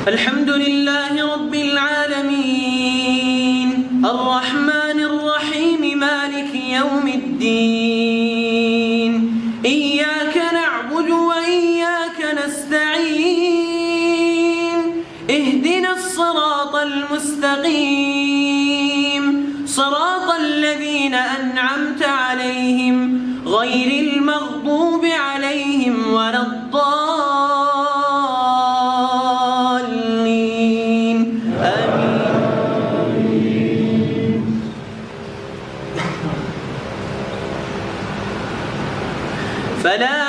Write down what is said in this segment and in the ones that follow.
الحمد لله رب العالمين الرحمن الرحيم مالك يوم الدين إياك نعبد وإياك نستعين اهدنا الصراط المستقيم صراط الذين أنعمت عليهم غير المغضوب عليهم ولا الضالين آمين. فلا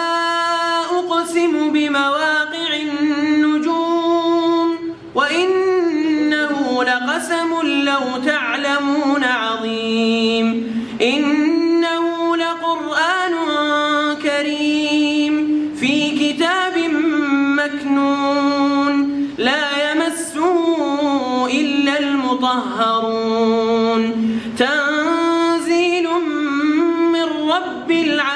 أقسم بمواقع النجوم وإنه لقسم لو تعلمون عظيم إنه لقرآن كريم في كتاب مكنون لا يمسه إلا المطهرون تنزيل من رب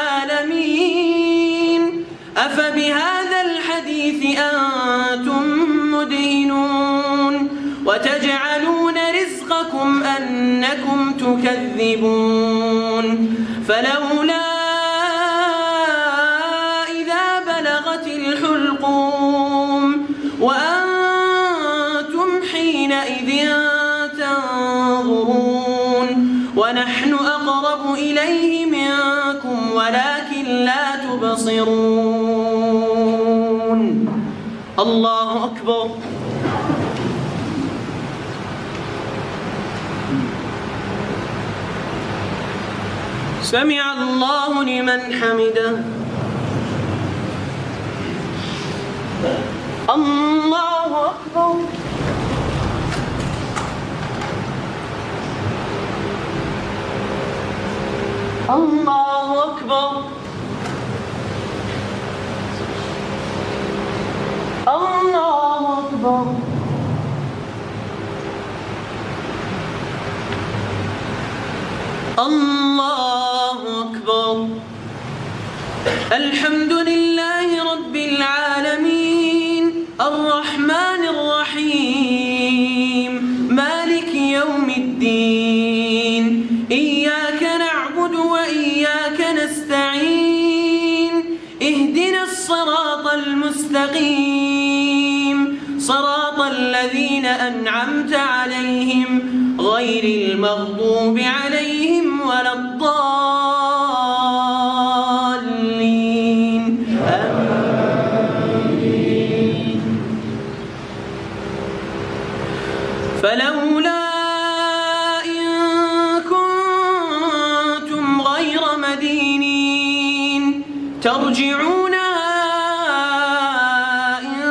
العالمين أفبهذا الحديث أنتم مدهنون وتجعلون رزقكم أنكم تكذبون فلولا إذا بلغت الحلقوم وأنتم حينئذ تنظرون ونحن أقرب إليه منكم ولكن لا تبصرون. الله أكبر. سمع الله لمن حمده. الله أكبر. الله أكبر. الله أكبر. الله أكبر. الحمد لله رب العالمين الرحمن الرحيم مالك يوم الدين إياك نعبد وإياك نستعين اهدنا الصراط المستقيم صراط الذين أنعمت عليهم غير المغضوب عليهم ولا الضالين آمين. فلولا إن كنتم غير مدينين ترجعونها إن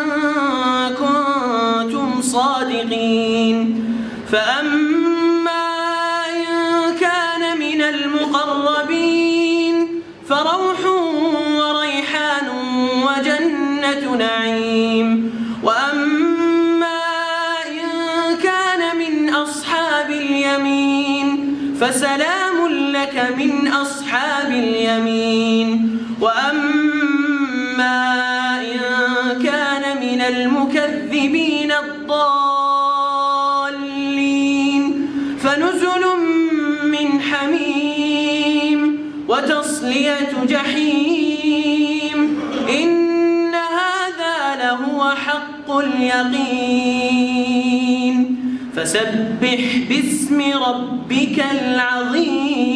كنتم صادقين فأما إن كان من المقربين فروح وريحان وجنة نعيم وأما إن كان من أصحاب اليمين فسلام لك من أصحاب اليمين وأما إن كان من المكذبين الضالين فنزل من حميم وتصلية جحيم إن هذا لهو حق اليقين فسبح باسم ربك العظيم.